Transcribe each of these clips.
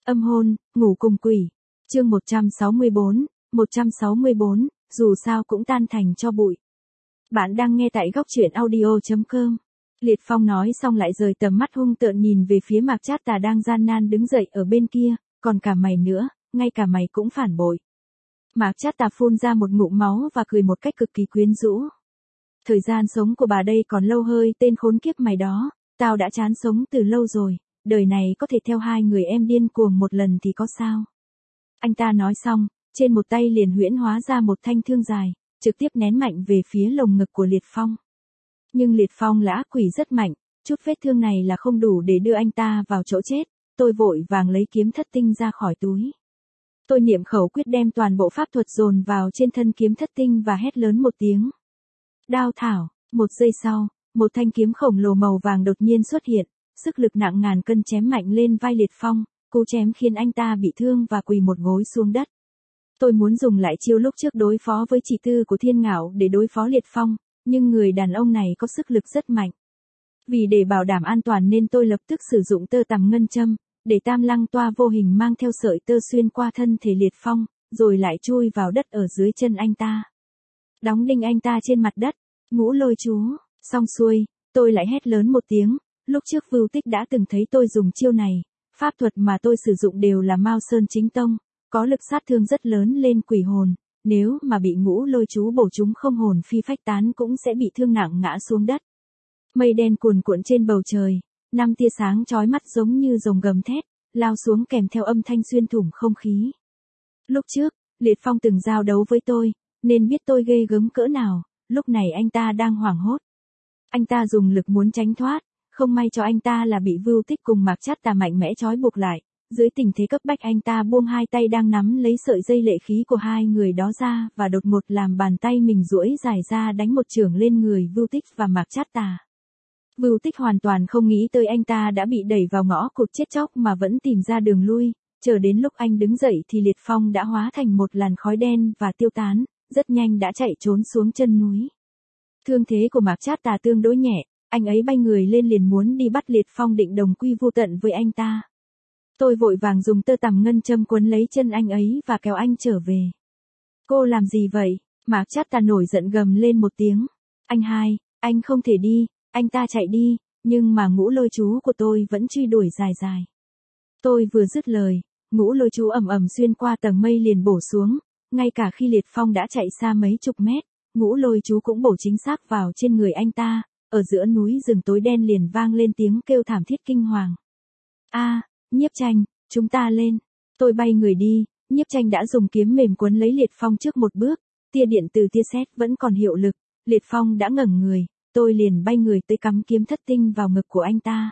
Âm hôn, ngủ cùng quỷ. Chương 164, dù sao cũng tan thành cho bụi. Bạn đang nghe tại góc truyện audio.com. Liệt Phong nói xong lại rời tầm mắt hung tợn nhìn về phía Mạc Trát Tà đang gian nan đứng dậy ở bên kia, còn cả mày nữa, ngay cả mày cũng phản bội. Mạc Trát Tà phun ra một ngụm máu và cười một cách cực kỳ quyến rũ. Thời gian sống của bà đây còn lâu hơi tên khốn kiếp mày đó, tao đã chán sống từ lâu rồi, đời này có thể theo hai người em điên cuồng một lần thì có sao. Anh ta nói xong, trên một tay liền huyễn hóa ra một thanh thương dài, trực tiếp nén mạnh về phía lồng ngực của Liệt Phong. Nhưng Liệt Phong là ác quỷ rất mạnh, chút vết thương này là không đủ để đưa anh ta vào chỗ chết, tôi vội vàng lấy kiếm thất tinh ra khỏi túi. Tôi niệm khẩu quyết đem toàn bộ pháp thuật dồn vào trên thân kiếm thất tinh và hét lớn một tiếng. Đao thảo, một giây sau, một thanh kiếm khổng lồ màu vàng đột nhiên xuất hiện, sức lực nặng ngàn cân chém mạnh lên vai Liệt Phong, cú chém khiến anh ta bị thương và quỳ một gối xuống đất. Tôi muốn dùng lại chiêu lúc trước đối phó với chị Tư của Thiên Ngạo để đối phó Liệt Phong, nhưng người đàn ông này có sức lực rất mạnh. Vì để bảo đảm an toàn nên tôi lập tức sử dụng tơ tằm ngân châm, để Tam Lăng Toa vô hình mang theo sợi tơ xuyên qua thân thể Liệt Phong, rồi lại chui vào đất ở dưới chân anh ta. Đóng đinh anh ta trên mặt đất, Ngũ Lôi Chú, xong xuôi, tôi lại hét lớn một tiếng, lúc trước Vưu Tích đã từng thấy tôi dùng chiêu này, pháp thuật mà tôi sử dụng đều là Mao Sơn Chính Tông, có lực sát thương rất lớn lên quỷ hồn, nếu mà bị Ngũ Lôi Chú bổ chúng không hồn phi phách tán cũng sẽ bị thương nặng ngã xuống đất. Mây đen cuồn cuộn trên bầu trời, 5 tia sáng chói mắt giống như rồng gầm thét, lao xuống kèm theo âm thanh xuyên thủng không khí. Lúc trước, Liệt Phong từng giao đấu với tôi, nên biết tôi ghê gớm cỡ nào, lúc này anh ta đang hoảng hốt. Anh ta dùng lực muốn tránh thoát, không may cho anh ta là bị Vưu Tích cùng Mạc Trát Tà mạnh mẽ trói buộc lại. Dưới tình thế cấp bách anh ta buông hai tay đang nắm lấy sợi dây lệ khí của hai người đó ra và đột ngột làm bàn tay mình duỗi dài ra đánh một chưởng lên người Vưu Tích và Mạc Trát Tà. Vưu Tích hoàn toàn không nghĩ tới anh ta đã bị đẩy vào ngõ cụt chết chóc mà vẫn tìm ra đường lui, chờ đến lúc anh đứng dậy thì Liệt Phong đã hóa thành một làn khói đen và tiêu tán, rất nhanh đã chạy trốn xuống chân núi. Thương thế của Mạc Trát Tà tương đối nhẹ, anh ấy bay người lên liền muốn đi bắt Liệt Phong định đồng quy vu tận với anh ta. Tôi vội vàng dùng tơ tằm ngân châm quấn lấy chân anh ấy và kéo anh trở về. Cô làm gì vậy? Mạc Trát Tà nổi giận gầm lên một tiếng. Anh hai, anh không thể đi, anh ta chạy đi, nhưng mà Ngũ Lôi Chú của tôi vẫn truy đuổi dài dài. Tôi vừa dứt lời, Ngũ Lôi Chú ầm ầm xuyên qua tầng mây liền bổ xuống, ngay cả khi Liệt Phong đã chạy xa mấy chục mét, Ngũ Lôi Chú cũng bổ chính xác vào trên người anh ta, ở giữa núi rừng tối đen liền vang lên tiếng kêu thảm thiết kinh hoàng. A, Nhiếp Tranh, chúng ta lên. Tôi bay người đi, Nhiếp Tranh đã dùng kiếm mềm quấn lấy Liệt Phong trước một bước, tia điện từ tia sét vẫn còn hiệu lực, Liệt Phong đã ngẩng người, tôi liền bay người tới cắm kiếm thất tinh vào ngực của anh ta.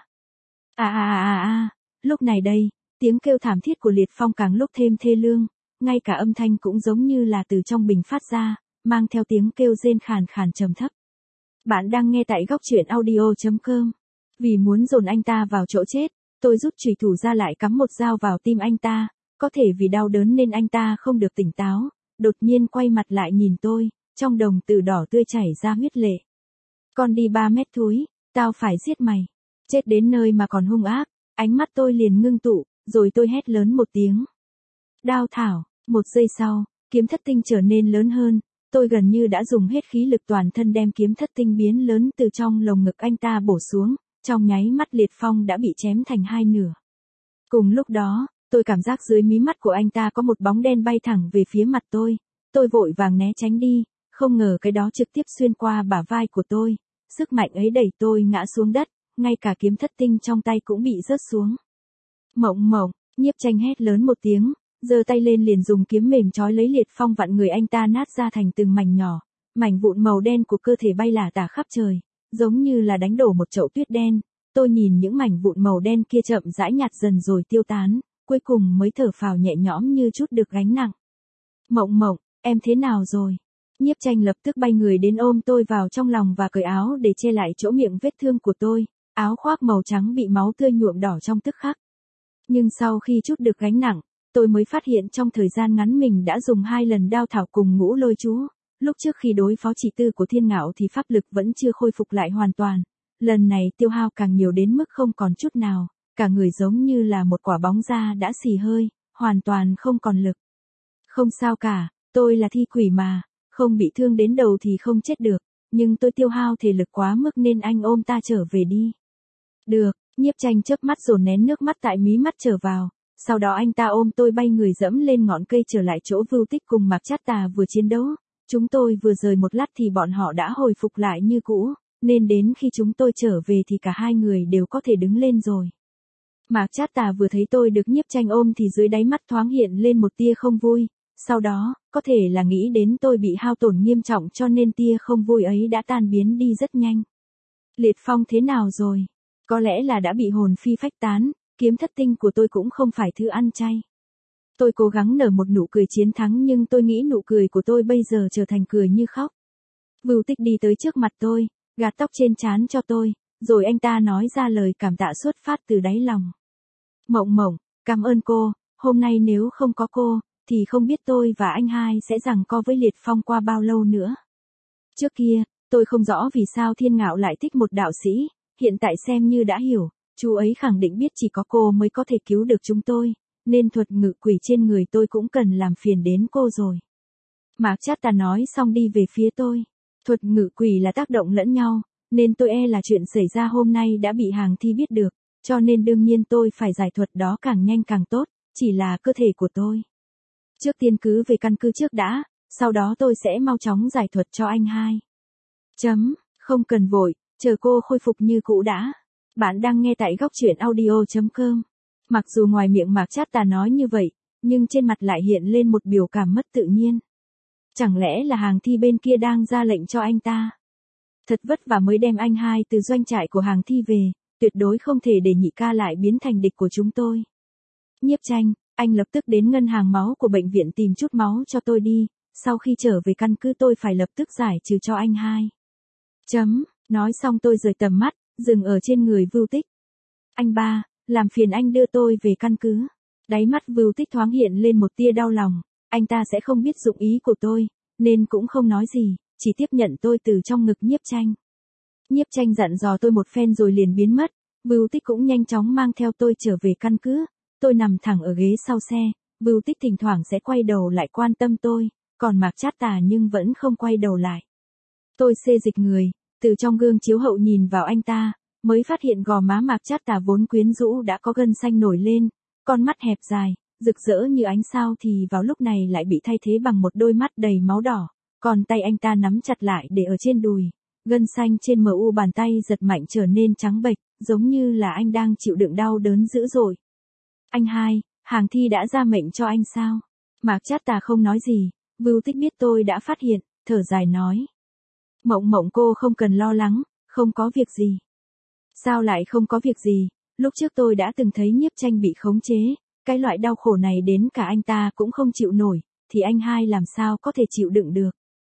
Lúc này đây, tiếng kêu thảm thiết của Liệt Phong càng lúc thêm thê lương, ngay cả âm thanh cũng giống như là từ trong bình phát ra, mang theo tiếng kêu rên khàn khàn trầm thấp. Bạn đang nghe tại góc truyện audio.com. Vì muốn dồn anh ta vào chỗ chết, tôi rút chùy thủ ra lại cắm một dao vào tim anh ta, có thể vì đau đớn nên anh ta không được tỉnh táo, đột nhiên quay mặt lại nhìn tôi, trong đồng tử đỏ tươi chảy ra huyết lệ. Con đi 3 mét thúi, tao phải giết mày. Chết đến nơi mà còn hung ác, ánh mắt tôi liền ngưng tụ, rồi tôi hét lớn một tiếng. Đao thảo, một giây sau, kiếm thất tinh trở nên lớn hơn, tôi gần như đã dùng hết khí lực toàn thân đem kiếm thất tinh biến lớn từ trong lồng ngực anh ta bổ xuống, trong nháy mắt Liệt Phong đã bị chém thành hai nửa. Cùng lúc đó, tôi cảm giác dưới mí mắt của anh ta có một bóng đen bay thẳng về phía mặt tôi vội vàng né tránh đi, không ngờ cái đó trực tiếp xuyên qua bả vai của tôi, sức mạnh ấy đẩy tôi ngã xuống đất, ngay cả kiếm thất tinh trong tay cũng bị rớt xuống. Mộng mộng, Nhiếp Tranh hét lớn một tiếng, giơ tay lên liền dùng kiếm mềm trói lấy Liệt Phong vặn người anh ta nát ra thành từng mảnh nhỏ, mảnh vụn màu đen của cơ thể bay lả tả khắp trời, giống như là đánh đổ một chậu tuyết đen. Tôi nhìn những mảnh vụn màu đen kia chậm rãi nhạt dần rồi tiêu tán, cuối cùng mới thở phào nhẹ nhõm như chút được gánh nặng. Mộng mộng, em thế nào rồi? Nhiếp Tranh lập tức bay người đến ôm tôi vào trong lòng và cởi áo để che lại chỗ miệng vết thương của tôi, áo khoác màu trắng bị máu tươi nhuộm đỏ trong tức khắc. Nhưng sau khi chút được gánh nặng, tôi mới phát hiện trong thời gian ngắn mình đã dùng 2 lần đao thảo cùng Ngũ Lôi Chú. Lúc trước khi đối phó chị Tư của Thiên Ngạo thì pháp lực vẫn chưa khôi phục lại hoàn toàn. Lần này tiêu hao càng nhiều đến mức không còn chút nào, cả người giống như là một quả bóng da đã xì hơi, hoàn toàn không còn lực. Không sao cả, tôi là thi quỷ mà, không bị thương đến đầu thì không chết được, nhưng tôi tiêu hao thể lực quá mức nên anh ôm ta trở về đi. Được, Nhiếp Tranh chớp mắt dồn nén nước mắt tại mí mắt trở vào, sau đó anh ta ôm tôi bay người dẫm lên ngọn cây trở lại chỗ Vưu Tích cùng Mạc Trát Tà vừa chiến đấu. Chúng tôi vừa rời một lát thì bọn họ đã hồi phục lại như cũ, nên đến khi chúng tôi trở về thì cả hai người đều có thể đứng lên rồi. Mạc Trát Tà vừa thấy tôi được Nhiếp Tranh ôm thì dưới đáy mắt thoáng hiện lên một tia không vui, sau đó, có thể là nghĩ đến tôi bị hao tổn nghiêm trọng cho nên tia không vui ấy đã tan biến đi rất nhanh. Liệt Phong thế nào rồi? Có lẽ là đã bị hồn phi phách tán, kiếm thất tinh của tôi cũng không phải thứ ăn chay. Tôi cố gắng nở một nụ cười chiến thắng nhưng tôi nghĩ nụ cười của tôi bây giờ trở thành cười như khóc. Vưu Tích đi tới trước mặt tôi, gạt tóc trên trán cho tôi, rồi anh ta nói ra lời cảm tạ xuất phát từ đáy lòng. Mộng Mộng, cảm ơn cô, hôm nay nếu không có cô, thì không biết tôi và anh hai sẽ giằng co với Liệt Phong qua bao lâu nữa. Trước kia, tôi không rõ vì sao Thiên Ngạo lại thích một đạo sĩ, hiện tại xem như đã hiểu, chú ấy khẳng định biết chỉ có cô mới có thể cứu được chúng tôi, nên thuật ngự quỷ trên người tôi cũng cần làm phiền đến cô rồi. Mạc Trát Tà nói xong đi về phía tôi. Thuật ngự quỷ là tác động lẫn nhau, nên tôi e là chuyện xảy ra hôm nay đã bị Hàng Thi biết được, cho nên đương nhiên tôi phải giải thuật đó càng nhanh càng tốt, chỉ là cơ thể của tôi. Trước tiên cứ về căn cứ trước đã, sau đó tôi sẽ mau chóng giải thuật cho anh hai. Không cần vội, chờ cô khôi phục như cũ đã. Bạn đang nghe tại góc truyện audio.com. Mặc dù ngoài miệng Mạc Trát Tà nói như vậy, nhưng trên mặt lại hiện lên một biểu cảm mất tự nhiên. Chẳng lẽ là Hàng Thi bên kia đang ra lệnh cho anh ta? Thật vất vả mới đem anh hai từ doanh trại của Hàng Thi về, tuyệt đối không thể để nhị ca lại biến thành địch của chúng tôi. Nhiếp Tranh, anh lập tức đến ngân hàng máu của bệnh viện tìm chút máu cho tôi đi, sau khi trở về căn cứ tôi phải lập tức giải trừ cho anh hai. Nói xong tôi rời tầm mắt, dừng ở trên người Vưu Tích. Anh ba, làm phiền anh đưa tôi về căn cứ. Đáy mắt Vưu Tích thoáng hiện lên một tia đau lòng, anh ta sẽ không biết dụng ý của tôi, nên cũng không nói gì, chỉ tiếp nhận tôi từ trong ngực Nhiếp Tranh. Nhiếp Tranh dặn dò tôi một phen rồi liền biến mất, Vưu Tích cũng nhanh chóng mang theo tôi trở về căn cứ. Tôi nằm thẳng ở ghế sau xe, Vưu Tích thỉnh thoảng sẽ quay đầu lại quan tâm tôi, còn Mạc Trát Tà nhưng vẫn không quay đầu lại. Tôi xê dịch người, từ trong gương chiếu hậu nhìn vào anh ta, mới phát hiện gò má Mạc Trát Tà vốn quyến rũ đã có gân xanh nổi lên, con mắt hẹp dài, rực rỡ như ánh sao thì vào lúc này lại bị thay thế bằng một đôi mắt đầy máu đỏ, còn tay anh ta nắm chặt lại để ở trên đùi, gân xanh trên mu bàn tay giật mạnh trở nên trắng bệch, giống như là anh đang chịu đựng đau đớn dữ dội. Anh hai, Hàng Thi đã ra mệnh cho anh sao? Mạc Trát Tà không nói gì, Vưu Tích biết tôi đã phát hiện, thở dài nói. Mộng Mộng cô không cần lo lắng, không có việc gì. Sao lại không có việc gì, lúc trước tôi đã từng thấy Nhiếp Tranh bị khống chế, cái loại đau khổ này đến cả anh ta cũng không chịu nổi, thì anh hai làm sao có thể chịu đựng được.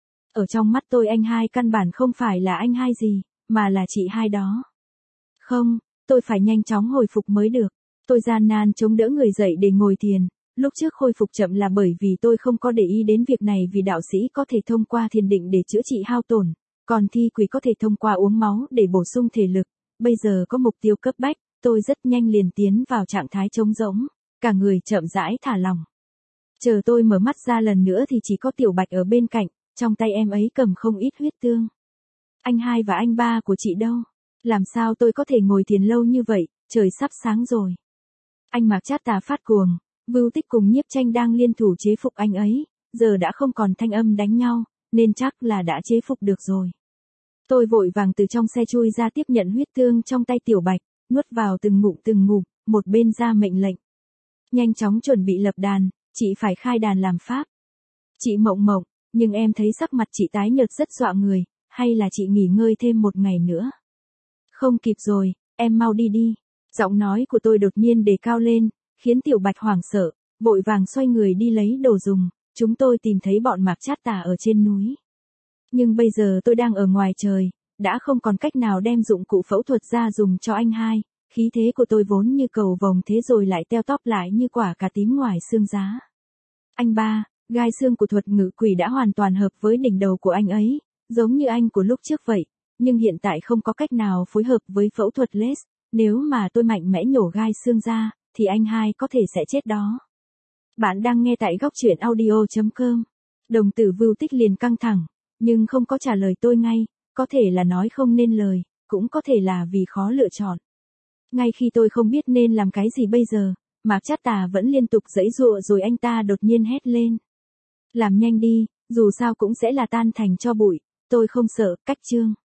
Ở trong mắt tôi anh hai căn bản không phải là anh hai gì, mà là chị hai đó. Không, tôi phải nhanh chóng hồi phục mới được. Tôi gian nan chống đỡ người dậy để ngồi thiền, lúc trước khôi phục chậm là bởi vì tôi không có để ý đến việc này vì đạo sĩ có thể thông qua thiền định để chữa trị hao tổn, còn thi quỷ có thể thông qua uống máu để bổ sung thể lực. Bây giờ có mục tiêu cấp bách, tôi rất nhanh liền tiến vào trạng thái trống rỗng, cả người chậm rãi thả lỏng. Chờ tôi mở mắt ra lần nữa thì chỉ có Tiểu Bạch ở bên cạnh, trong tay em ấy cầm không ít huyết tương. Anh hai và anh ba của chị đâu? Làm sao tôi có thể ngồi thiền lâu như vậy, trời sắp sáng rồi. Anh Mạc Trát Tà phát cuồng, Vưu Tích cùng Nhiếp Tranh đang liên thủ chế phục anh ấy, giờ đã không còn thanh âm đánh nhau, nên chắc là đã chế phục được rồi. Tôi vội vàng từ trong xe chui ra tiếp nhận huyết tương trong tay Tiểu Bạch, nuốt vào từng ngụm, một bên ra mệnh lệnh. Nhanh chóng chuẩn bị lập đàn, chị phải khai đàn làm pháp. Chị Mộng Mộng, nhưng em thấy sắc mặt chị tái nhợt rất dọa người, hay là chị nghỉ ngơi thêm một ngày nữa? Không kịp rồi, em mau đi đi. Giọng nói của tôi đột nhiên đề cao lên, khiến Tiểu Bạch hoảng sợ, vội vàng xoay người đi lấy đồ dùng. Chúng tôi tìm thấy bọn Mạc Trát Tà ở trên núi. Nhưng bây giờ tôi đang ở ngoài trời, đã không còn cách nào đem dụng cụ phẫu thuật ra dùng cho anh hai. Khí thế của tôi vốn như cầu vồng thế rồi lại teo tóp lại như quả cà tím ngoài xương giá. Anh ba, gai xương của thuật ngự quỷ đã hoàn toàn hợp với đỉnh đầu của anh ấy, giống như anh của lúc trước vậy, nhưng hiện tại không có cách nào phối hợp với phẫu thuật laser, nếu mà tôi mạnh mẽ nhổ gai xương ra, thì anh hai có thể sẽ chết đó. Bạn đang nghe tại góc truyện audio.com. Đồng tử Vưu Tích liền căng thẳng, nhưng không có trả lời tôi ngay, có thể là nói không nên lời, cũng có thể là vì khó lựa chọn. Ngay khi tôi không biết nên làm cái gì bây giờ, Mạc Trát Tà vẫn liên tục giãy giụa rồi anh ta đột nhiên hét lên. Làm nhanh đi, dù sao cũng sẽ là tan thành tro bụi, tôi không sợ, cách chương.